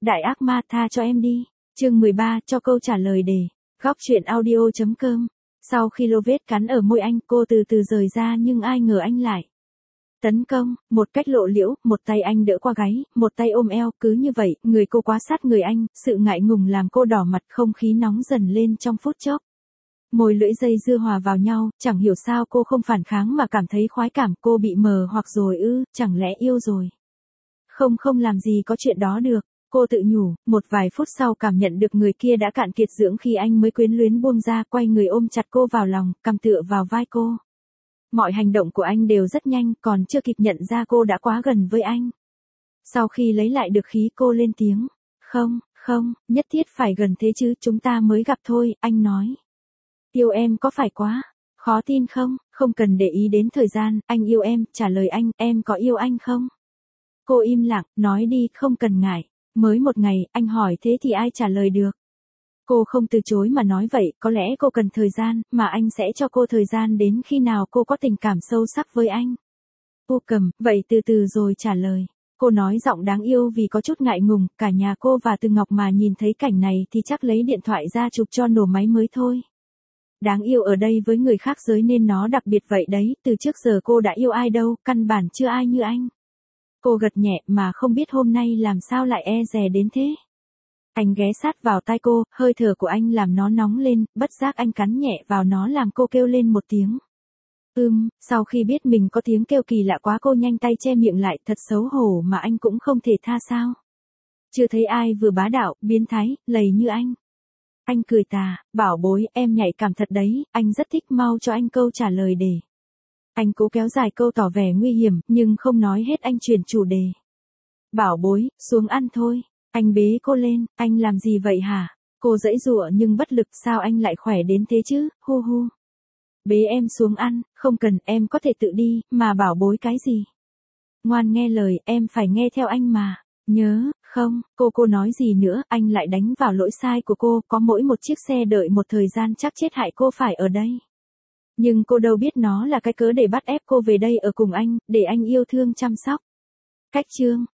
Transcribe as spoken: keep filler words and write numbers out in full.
Đại ác ma tha cho em đi. Chương mười ba, cho câu trả lời đề. Góc truyện audio chấm com. Sau khi lô vết cắn ở môi anh, cô từ từ rời ra nhưng ai ngờ anh lại tấn công, một cách lộ liễu, một tay anh đỡ qua gáy, một tay ôm eo, cứ như vậy, người cô quá sát người anh, sự ngại ngùng làm cô đỏ mặt, không khí nóng dần lên trong phút chốc. Môi lưỡi dây dưa hòa vào nhau, chẳng hiểu sao cô không phản kháng mà cảm thấy khoái cảm, cô bị mờ hoặc rồi ư, chẳng lẽ yêu rồi. Không không làm gì có chuyện đó được, cô tự nhủ, một vài phút sau cảm nhận được người kia đã cạn kiệt dưỡng khi anh mới quyến luyến buông ra, quay người ôm chặt cô vào lòng, cằm tựa vào vai cô. Mọi hành động của anh đều rất nhanh, còn chưa kịp nhận ra cô đã quá gần với anh. Sau khi lấy lại được khí cô lên tiếng, không, không, nhất thiết phải gần thế chứ, chúng ta mới gặp thôi, anh nói. Yêu em có phải quá khó tin không? Không cần để ý đến thời gian, anh yêu em, trả lời anh, em có yêu anh không? Cô im lặng, nói đi, không cần ngại. Mới một ngày, anh hỏi thế thì ai trả lời được? Cô không từ chối mà nói vậy, có lẽ cô cần thời gian, mà anh sẽ cho cô thời gian đến khi nào cô có tình cảm sâu sắc với anh. Cô cầm, vậy từ từ rồi trả lời. Cô nói giọng đáng yêu vì có chút ngại ngùng, cả nhà cô và Từ Ngọc mà nhìn thấy cảnh này thì chắc lấy điện thoại ra chụp cho nổ máy mới thôi. Đáng yêu ở đây với người khác giới nên nó đặc biệt vậy đấy, từ trước giờ cô đã yêu ai đâu, căn bản chưa ai như anh. Cô gật nhẹ mà không biết hôm nay làm sao lại e dè đến thế. Anh ghé sát vào tai cô, hơi thở của anh làm nó nóng lên, bất giác anh cắn nhẹ vào nó làm cô kêu lên một tiếng. Ừm, sau khi biết mình có tiếng kêu kỳ lạ quá cô nhanh tay che miệng lại, thật xấu hổ mà anh cũng không thể tha sao. Chưa thấy ai vừa bá đạo, biến thái, lầy như anh. Anh cười tà, bảo bối, em nhạy cảm thật đấy, anh rất thích, mau cho anh câu trả lời để. Anh cố kéo dài câu tỏ vẻ nguy hiểm, nhưng không nói hết anh chuyển chủ đề. Bảo bối, xuống ăn thôi. Anh bế cô lên, anh làm gì vậy hả? Cô giãy giụa nhưng bất lực, sao anh lại khỏe đến thế chứ, hu hu. Bế em xuống ăn, không cần, em có thể tự đi, mà bảo bối cái gì? Ngoan nghe lời, em phải nghe theo anh mà. Nhớ, không, cô cô nói gì nữa, anh lại đánh vào lỗi sai của cô, có mỗi một chiếc xe đợi một thời gian chắc chết hại cô phải ở đây. Nhưng cô đâu biết nó là cái cớ để bắt ép cô về đây ở cùng anh, để anh yêu thương chăm sóc. Cách chương